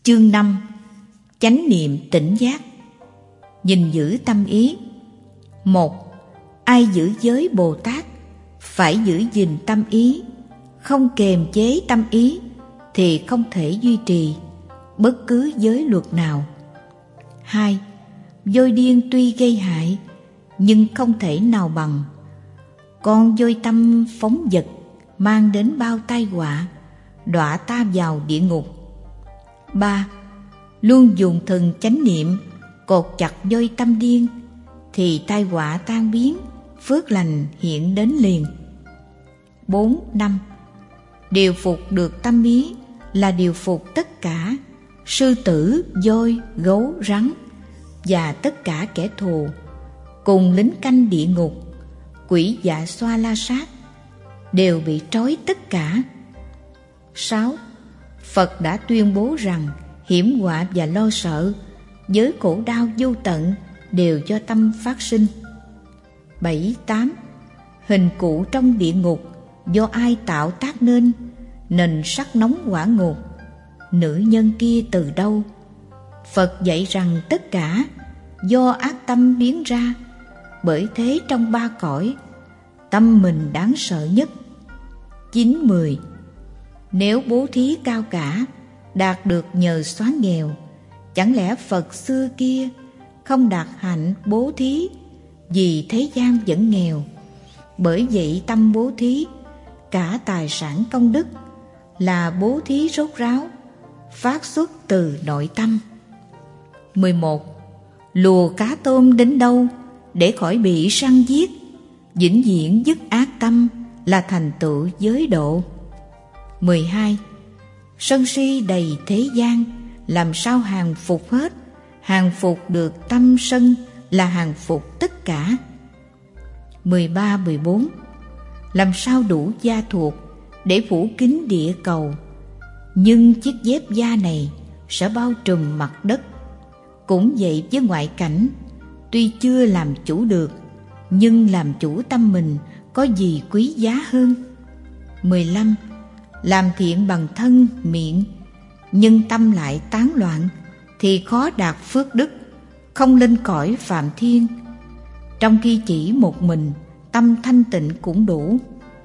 Chương 5. Chánh niệm tỉnh giác. Gìn giữ tâm ý. 1. Ai giữ giới Bồ Tát phải giữ gìn tâm ý. Không kềm chế tâm ý thì không thể duy trì bất cứ giới luật nào. 2. Voi điên tuy gây hại nhưng không thể nào bằng con voi tâm phóng dật, mang đến bao tai họa, đọa ta vào địa ngục. 3. Luôn dùng thần chánh niệm cột chặt voi tâm điên thì tai họa tan biến, phước lành hiện đến liền. 4. 5. Điều phục được tâm ý là điều phục tất cả sư tử, voi, gấu, rắn và tất cả kẻ thù, cùng lính canh địa ngục, quỷ dạ xoa la sát đều bị trói tất cả. 6. Phật đã tuyên bố rằng hiểm họa và lo sợ với khổ đau vô tận đều do tâm phát sinh. 7. 8. Hình cụ trong địa ngục do ai tạo tác nên sắc nóng hỏa ngục, nữ nhân kia từ đâu? Phật dạy rằng tất cả do ác tâm biến ra, bởi thế trong ba cõi tâm mình đáng sợ nhất. 9. 10. Nếu bố thí cao cả đạt được nhờ xóa nghèo, chẳng lẽ Phật xưa kia không đạt hạnh bố thí vì thế gian vẫn nghèo? Bởi vậy tâm bố thí cả tài sản công đức là bố thí rốt ráo, phát xuất từ nội tâm. 11. Lùa cá tôm đến đâu để khỏi bị săn giết, vĩnh viễn dứt ác tâm là thành tựu giới độ. 12. Sân si đầy thế gian, làm sao hàng phục hết? Hàng phục được tâm sân là hàng phục tất cả. 13, 14. Làm sao đủ da thuộc để phủ kín địa cầu, nhưng chiếc dép da này sẽ bao trùm mặt đất. Cũng vậy với ngoại cảnh, tuy chưa làm chủ được, nhưng làm chủ tâm mình có gì quý giá hơn? 15. Làm thiện bằng thân, miệng, nhưng tâm lại tán loạn thì khó đạt phước đức, không lên cõi phạm thiên, trong khi chỉ một mình tâm thanh tịnh cũng đủ.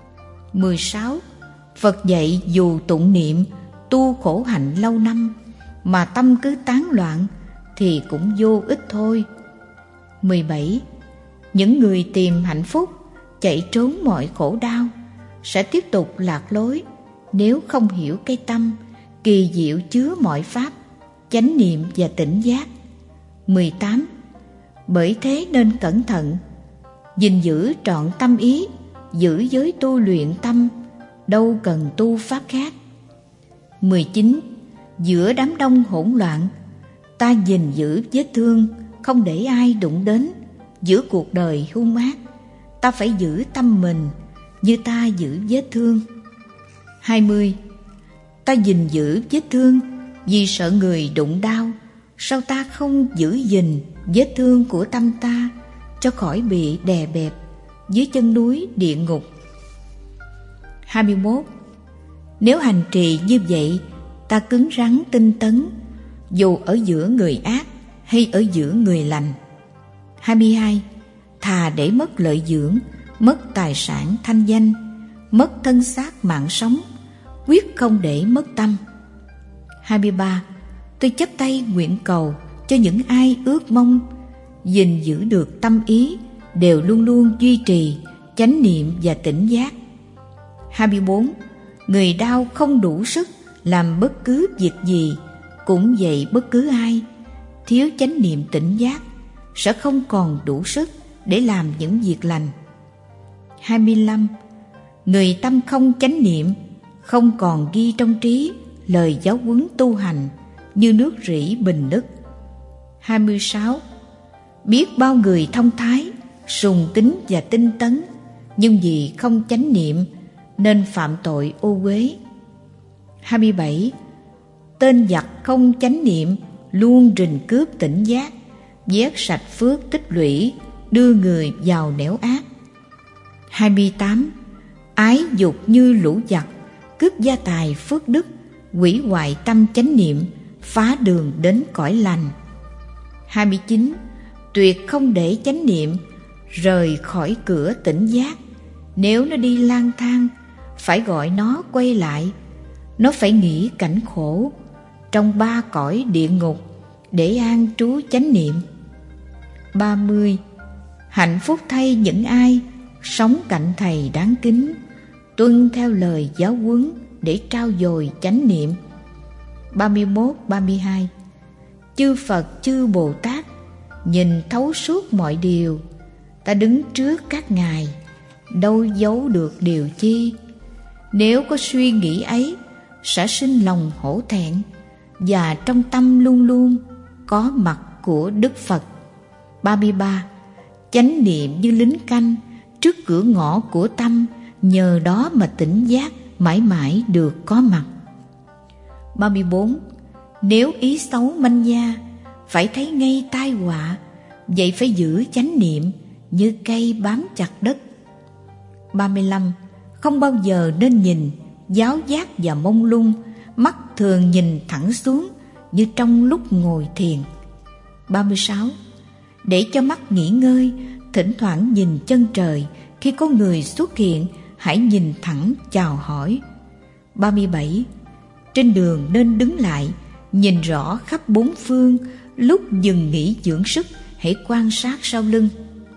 16. Phật dạy dù tụng niệm, tu khổ hạnh lâu năm mà tâm cứ tán loạn thì cũng vô ích thôi. 17. Những người tìm hạnh phúc, chạy trốn mọi khổ đau sẽ tiếp tục lạc lối nếu không hiểu cái tâm kỳ diệu chứa mọi pháp, chánh niệm và tỉnh giác. 18. Bởi thế nên cẩn thận, gìn giữ trọn tâm ý, giữ giới tu luyện tâm, đâu cần tu pháp khác. 19. Giữa đám đông hỗn loạn, ta gìn giữ vết thương, không để ai đụng đến. Giữa cuộc đời hung ác, ta phải giữ tâm mình như ta giữ vết thương. 20. Ta gìn giữ vết thương vì sợ người đụng đau, sao ta không giữ gìn vết thương của tâm ta cho khỏi bị đè bẹp dưới chân núi địa ngục. 21. Nếu hành trì như vậy, ta cứng rắn tinh tấn, dù ở giữa người ác hay ở giữa người lành. 22. Thà để mất lợi dưỡng, mất tài sản thanh danh, mất thân xác mạng sống, quyết không để mất tâm. 23. Tôi chắp tay nguyện cầu cho những ai ước mong gìn giữ được tâm ý đều luôn luôn duy trì chánh niệm và tỉnh giác. 24. Người đau không đủ sức làm bất cứ việc gì, cũng vậy bất cứ ai thiếu chánh niệm tỉnh giác sẽ không còn đủ sức để làm những việc lành. 25. Người tâm không chánh niệm, không còn ghi trong trí lời giáo huấn tu hành như nước rỉ bình đất. 26. Biết bao người thông thái, sùng tín và tinh tấn, nhưng vì không chánh niệm nên phạm tội ô uế. 27. Tên giặc không chánh niệm luôn rình cướp tỉnh giác, vét sạch phước tích lũy, đưa người vào nẻo ác. 28. Ái dục như lũ giặc, cướp gia tài phước đức, hủy hoại tâm chánh niệm, phá đường đến cõi lành. 29. Tuyệt không để chánh niệm rời khỏi cửa tỉnh giác. Nếu nó đi lang thang, phải gọi nó quay lại. Nó phải nghĩ cảnh khổ trong 3 cõi địa ngục để an trú chánh niệm. 30. Hạnh phúc thay những ai sống cạnh thầy đáng kính, tuân theo lời giáo huấn để trau dồi chánh niệm. 31, 32. Chư Phật, chư Bồ Tát nhìn thấu suốt mọi điều. Ta đứng trước các ngài, đâu giấu được điều chi. Nếu có suy nghĩ ấy, sẽ sinh lòng hổ thẹn, và trong tâm luôn luôn có mặt của Đức Phật. 33. Chánh niệm như lính canh trước cửa ngõ của tâm, nhờ đó mà tỉnh giác mãi mãi được có mặt. 34. Nếu ý xấu manh nha, phải thấy ngay tai họa, vậy phải giữ chánh niệm như cây bám chặt đất. 35. Không bao giờ nên nhìn giáo giác và mông lung, mắt thường nhìn thẳng xuống như trong lúc ngồi thiền. 36. Để cho mắt nghỉ ngơi, thỉnh thoảng nhìn chân trời, khi có người xuất hiện, hãy nhìn thẳng chào hỏi. 37. Trên đường nên đứng lại, nhìn rõ khắp bốn phương, lúc dừng nghỉ dưỡng sức, hãy quan sát sau lưng.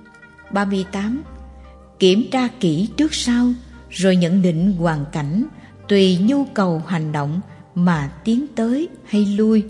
38. Kiểm tra kỹ trước sau, rồi nhận định hoàn cảnh, tùy nhu cầu hành động mà tiến tới hay lui.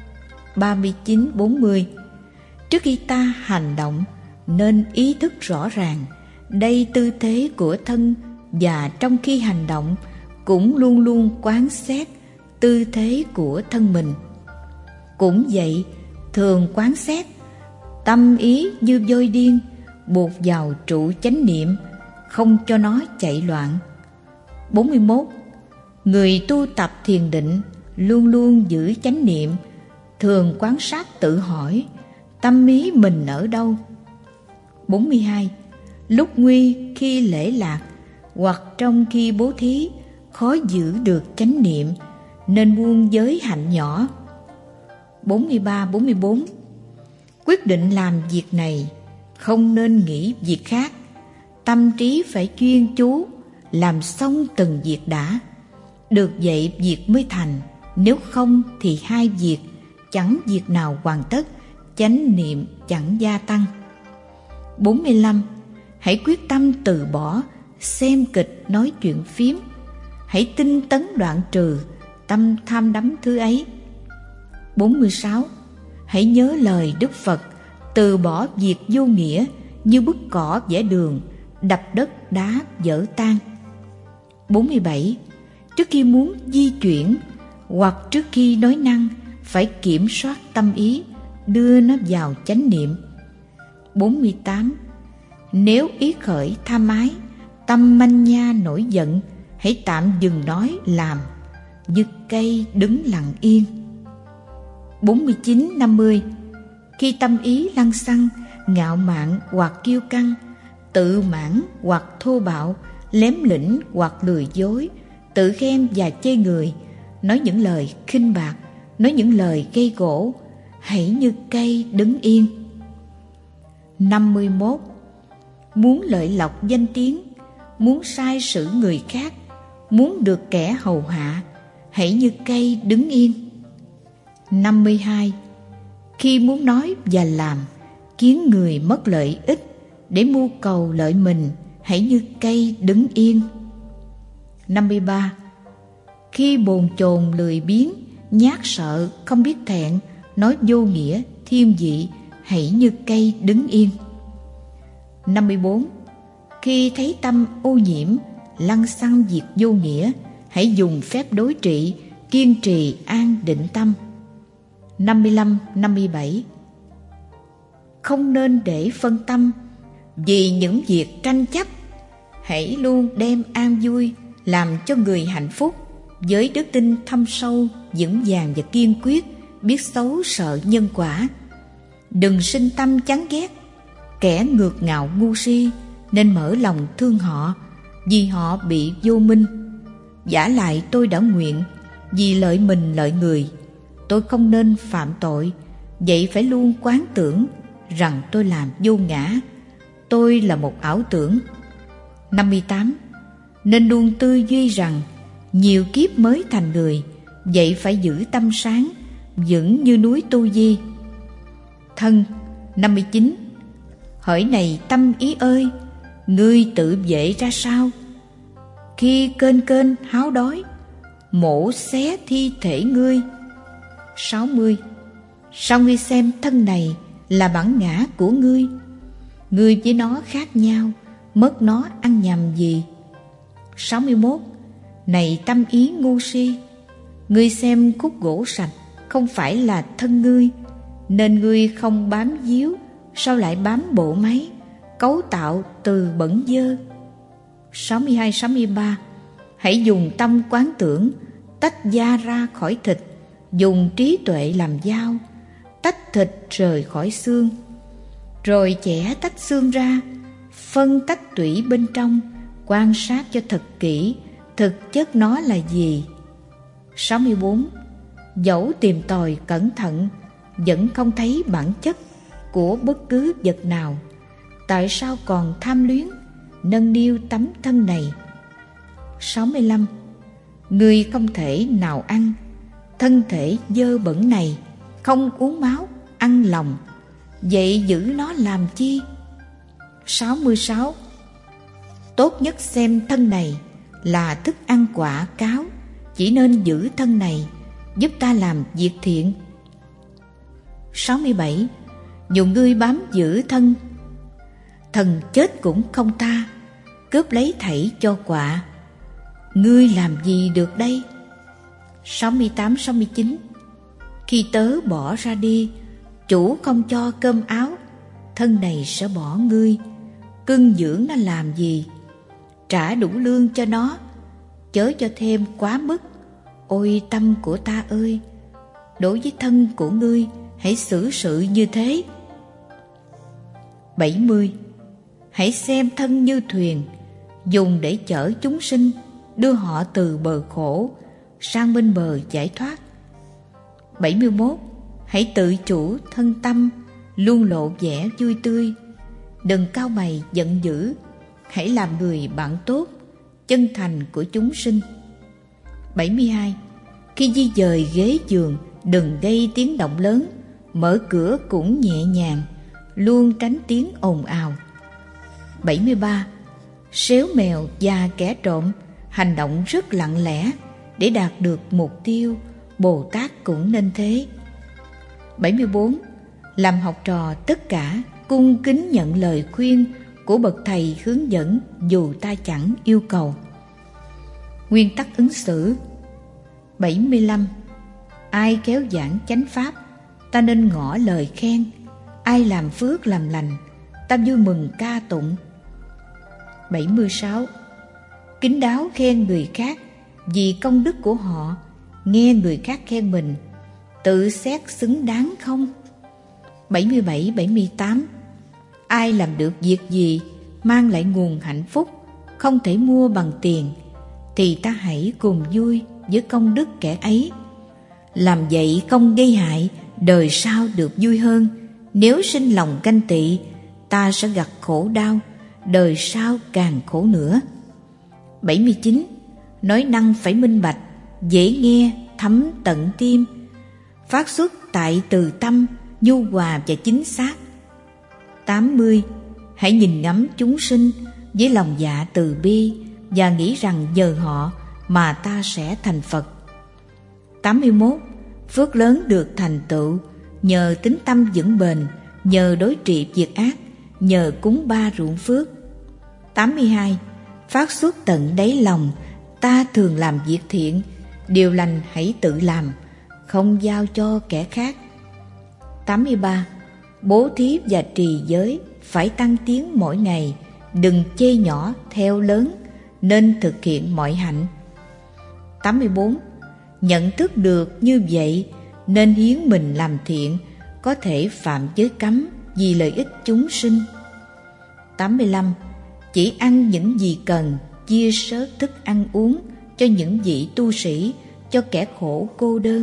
39, 40. Trước khi ta hành động, nên ý thức rõ ràng đây tư thế của thân, và trong khi hành động cũng luôn luôn quán xét tư thế của thân mình. Cũng vậy, thường quán xét tâm ý như voi điên, buộc vào trụ chánh niệm, không cho nó chạy loạn. 41. Người tu tập thiền định luôn luôn giữ chánh niệm, thường quan sát tự hỏi tâm ý mình ở đâu. 42. Lúc nguy, khi lễ lạc, hoặc trong khi bố thí, khó giữ được chánh niệm, nên buông giới hạnh nhỏ. 43, 44. Quyết định làm việc này, không nên nghĩ việc khác. Tâm trí phải chuyên chú, làm xong từng việc đã. Được vậy việc mới thành, nếu không thì hai việc, chẳng việc nào hoàn tất, chánh niệm chẳng gia tăng. 45. Hãy quyết tâm từ bỏ xem kịch nói chuyện phiếm. Hãy tinh tấn đoạn trừ tâm tham đắm thứ ấy. 46. Hãy nhớ lời Đức Phật, từ bỏ việc vô nghĩa như bứt cỏ vẽ đường, đập đất đá vỡ tan. 47. Trước khi muốn di chuyển hoặc trước khi nói năng, phải kiểm soát tâm ý, đưa nó vào chánh niệm. 48. Nếu ý khởi tham ái, tâm manh nha nổi giận, hãy tạm dừng nói làm, như cây đứng lặng yên. 49, 50. Khi tâm ý lăng xăng, ngạo mạn hoặc kiêu căng, tự mãn hoặc thô bạo, lém lĩnh hoặc lừa dối, tự khen và chê người, nói những lời khinh bạc, nói những lời gây gổ, hãy như cây đứng yên. 51. Muốn lợi lộc danh tiếng, muốn sai sử người khác, muốn được kẻ hầu hạ, hãy như cây đứng yên. 52. Khi muốn nói và làm khiến người mất lợi ích để mưu cầu lợi mình, hãy như cây đứng yên. 53. Khi bồn chồn lười biếng, nhát sợ, không biết thẹn, nói vô nghĩa, thiên vị, hãy như cây đứng yên. 54. Khi thấy tâm ô nhiễm, lăng xăng việc vô nghĩa, hãy dùng phép đối trị, kiên trì an định tâm. 55, 57. Không nên để phân tâm vì những việc tranh chấp, hãy luôn đem an vui làm cho người hạnh phúc, với đức tin thâm sâu, vững vàng và kiên quyết, biết xấu sợ nhân quả. Đừng sinh tâm chán ghét kẻ ngược ngạo ngu si, nên mở lòng thương họ, vì họ bị vô minh. Vả lại tôi đã nguyện vì lợi mình lợi người, tôi không nên phạm tội, vậy phải luôn quán tưởng rằng tôi làm vô ngã, tôi là một ảo tưởng. 58. Nên luôn tư duy rằng nhiều kiếp mới thành người, vậy phải giữ tâm sáng, vững như núi Tu Di. Thân. 59. Hỡi này tâm ý ơi, ngươi tự vệ ra sao? Khi kênh kênh háo đói, mổ xé thi thể ngươi. 60. Sao ngươi xem thân này là bản ngã của ngươi? Ngươi với nó khác nhau, mất nó ăn nhầm gì? 61. Này tâm ý ngu si, ngươi xem khúc gỗ sạch không phải là thân ngươi, nên ngươi không bám víu, sao lại bám bộ máy cấu tạo từ bẩn dơ? 62, 63. Hãy dùng tâm quán tưởng, tách da ra khỏi thịt, dùng trí tuệ làm dao, tách thịt rời khỏi xương, rồi chẻ tách xương ra, phân tách tủy bên trong, quan sát cho thật kỹ thực chất nó là gì. 64. Dẫu tìm tòi cẩn thận, vẫn không thấy bản chất của bất cứ vật nào, tại sao còn tham luyến nâng niu tấm thân này? 65. Ngươi không thể nào ăn thân thể dơ bẩn này, không uống máu, ăn lòng, vậy giữ nó làm chi? 66. Tốt nhất xem thân này là thức ăn quả cáo, chỉ nên giữ thân này, giúp ta làm việc thiện. 67. Dù ngươi bám giữ thân, thần chết cũng không tha, cướp lấy thảy cho quạ, ngươi làm gì được đây? 68, 69. Khi tớ bỏ ra đi, chủ không cho cơm áo, thân này sẽ bỏ ngươi, cưng dưỡng nó làm gì? Trả đủ lương cho nó, chớ cho thêm quá mức. Ôi tâm của ta ơi, đối với thân của ngươi hãy xử sự như thế. 70. Hãy xem thân như thuyền, dùng để chở chúng sinh, đưa họ từ bờ khổ sang bên bờ giải thoát. 71. Hãy tự chủ thân tâm, luôn lộ vẻ vui tươi, đừng cau mày giận dữ, hãy làm người bạn tốt, chân thành của chúng sinh. 72. Khi di dời ghế giường, đừng gây tiếng động lớn, mở cửa cũng nhẹ nhàng, luôn tránh tiếng ồn ào. 73. Sếu mèo và kẻ trộm hành động rất lặng lẽ để đạt được mục tiêu, Bồ Tát cũng nên thế. 74. Làm học trò tất cả cung kính nhận lời khuyên của bậc thầy hướng dẫn dù ta chẳng yêu cầu. Nguyên tắc ứng xử. 75. Ai kéo giảng chánh pháp, ta nên ngỏ lời khen, ai làm phước làm lành, ta vui mừng ca tụng. 76. Kín đáo khen người khác vì công đức của họ, nghe người khác khen mình, tự xét xứng đáng không? 77, 78. Ai làm được việc gì mang lại nguồn hạnh phúc không thể mua bằng tiền, thì ta hãy cùng vui với công đức kẻ ấy. Làm vậy không gây hại, đời sau được vui hơn. Nếu sinh lòng ganh tị, ta sẽ gặp khổ đau, đời sau càng khổ nữa. 79. Nói năng phải minh bạch, dễ nghe, thấm tận tim, phát xuất tại từ tâm, nhu hòa và chính xác. 80. Hãy nhìn ngắm chúng sinh với lòng dạ từ bi và nghĩ rằng nhờ họ mà ta sẽ thành Phật. 81. Phước lớn được thành tựu nhờ tính tâm vững bền, nhờ đối trị việc ác, nhờ cúng ba ruộng phước. 82. Phát xuất tận đáy lòng, ta thường làm việc thiện, điều lành hãy tự làm, không giao cho kẻ khác. 83. Bố thí và trì giới phải tăng tiến mỗi ngày, đừng chê nhỏ theo lớn, nên thực hiện mọi hạnh. 84. Nhận thức được như vậy nên hiến mình làm thiện, có thể phạm giới cấm vì lợi ích chúng sinh. 85. Chỉ ăn những gì cần, chia sớt thức ăn uống cho những vị tu sĩ, cho kẻ khổ cô đơn,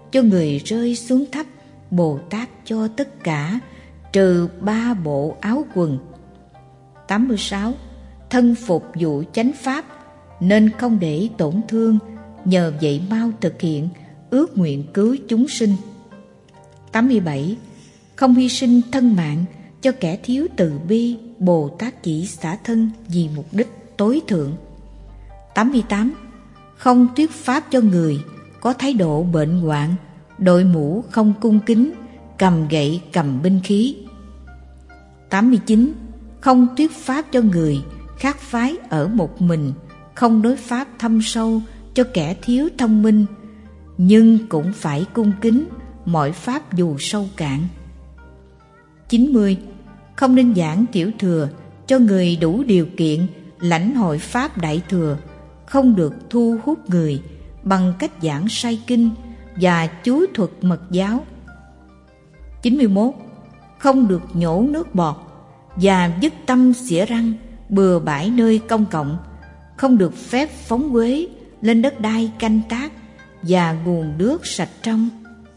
cho người rơi xuống thấp, Bồ Tát cho tất cả, trừ 3 bộ áo quần. 86. Thân phục vụ chánh pháp, nên không để tổn thương, nhờ vậy mau thực hiện ước nguyện cứu chúng sinh. 87. Không hy sinh thân mạng cho kẻ thiếu từ bi, Bồ Tát chỉ xả thân vì mục đích tối thượng. 88. Không thuyết pháp cho người có thái độ bệnh hoạn, đội mũ không cung kính, cầm gậy cầm binh khí. 89. Không thuyết pháp cho người khác phái ở một mình, không đối pháp thâm sâu cho kẻ thiếu thông minh, nhưng cũng phải cung kính mọi pháp dù sâu cạn. 90. Không nên giảng tiểu thừa cho người đủ điều kiện lãnh hội pháp đại thừa, không được thu hút người bằng cách giảng sai kinh và chú thuật mật giáo. 91. Không được nhổ nước bọt và dứt tâm xỉa răng bừa bãi nơi công cộng, không được phép phóng uế lên đất đai canh tác và nguồn nước sạch trong.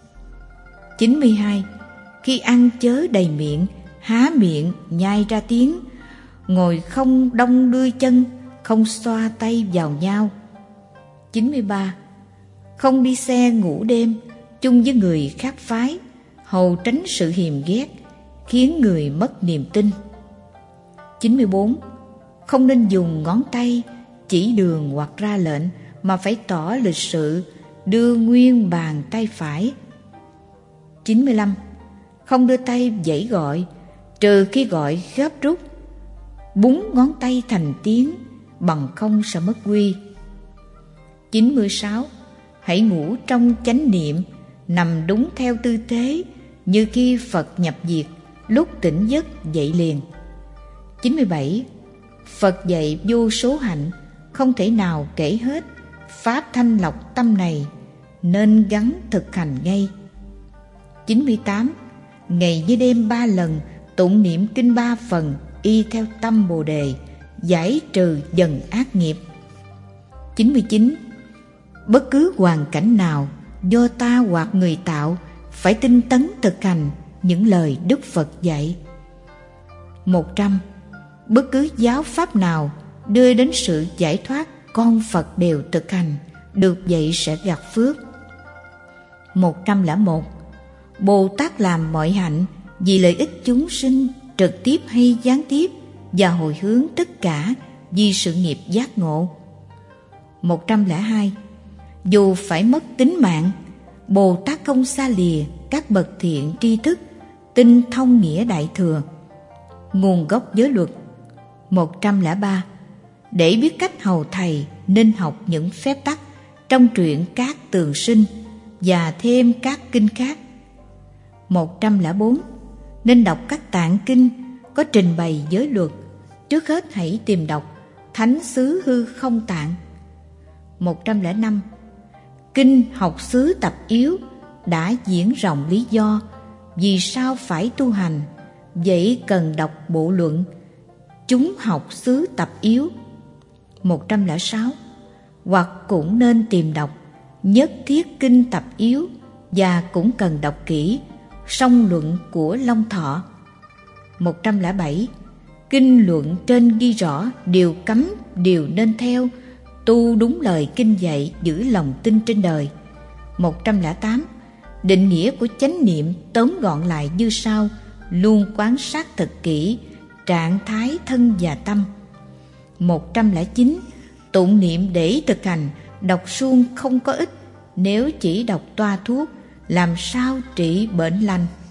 92. Khi ăn chớ đầy miệng, há miệng nhai ra tiếng, ngồi không đong đưa chân, không xoa tay vào nhau. 93. Không đi xe ngủ đêm chung với người khác phái, hầu tránh sự hiềm ghét, khiến người mất niềm tin. 94. Không nên dùng ngón tay chỉ đường hoặc ra lệnh, mà phải tỏ lịch sự, đưa nguyên bàn tay phải. 95. Không đưa tay vẫy gọi, trừ khi gọi gấp rút, búng ngón tay thành tiếng, bằng không sẽ mất quy. 96. Hãy ngủ trong chánh niệm, nằm đúng theo tư thế, như khi Phật nhập diệt, lúc tỉnh giấc dậy liền. 97. Phật dạy vô số hạnh, không thể nào kể hết, pháp thanh lọc tâm này, nên gắn thực hành ngay. 98. Ngày với đêm 3 lần tụng niệm kinh 3 phần, y theo tâm Bồ Đề, giải trừ dần ác nghiệp. 99. Bất cứ hoàn cảnh nào do ta hoặc người tạo, phải tinh tấn thực hành những lời Đức Phật dạy. 100. Bất cứ giáo pháp nào đưa đến sự giải thoát, con Phật đều thực hành, được vậy sẽ gặt phước. 101. Bồ Tát làm mọi hạnh vì lợi ích chúng sinh, trực tiếp hay gián tiếp, và hồi hướng tất cả vì sự nghiệp giác ngộ. 102. Dù phải mất tính mạng, Bồ Tát không xa lìa các bậc thiện tri thức, tinh thông nghĩa đại thừa. Nguồn gốc giới luật. 103. Để biết cách hầu thầy, nên học những phép tắc trong truyện các tường sinh và thêm các kinh khác. 104. Nên đọc các tạng kinh có trình bày giới luật. Trước hết hãy tìm đọc Thánh xứ hư không tạng. 105. Kinh học xứ tập yếu đã diễn rộng lý do vì sao phải tu hành, vậy cần đọc bộ luận chúng học xứ tập yếu. 106. Hoặc cũng nên tìm đọc nhất thiết kinh tập yếu, và cũng cần đọc kỹ song luận của Long Thọ. 107. Kinh luận trên ghi rõ điều cấm, điều nên theo, tu đúng lời kinh dạy, giữ lòng tin trên đời. 108. Định nghĩa của chánh niệm tóm gọn lại như sau: luôn quan sát thật kỹ trạng thái thân và tâm. 109. Tụng niệm để thực hành, đọc suông không có ích, nếu chỉ đọc toa thuốc, làm sao trị bệnh lành.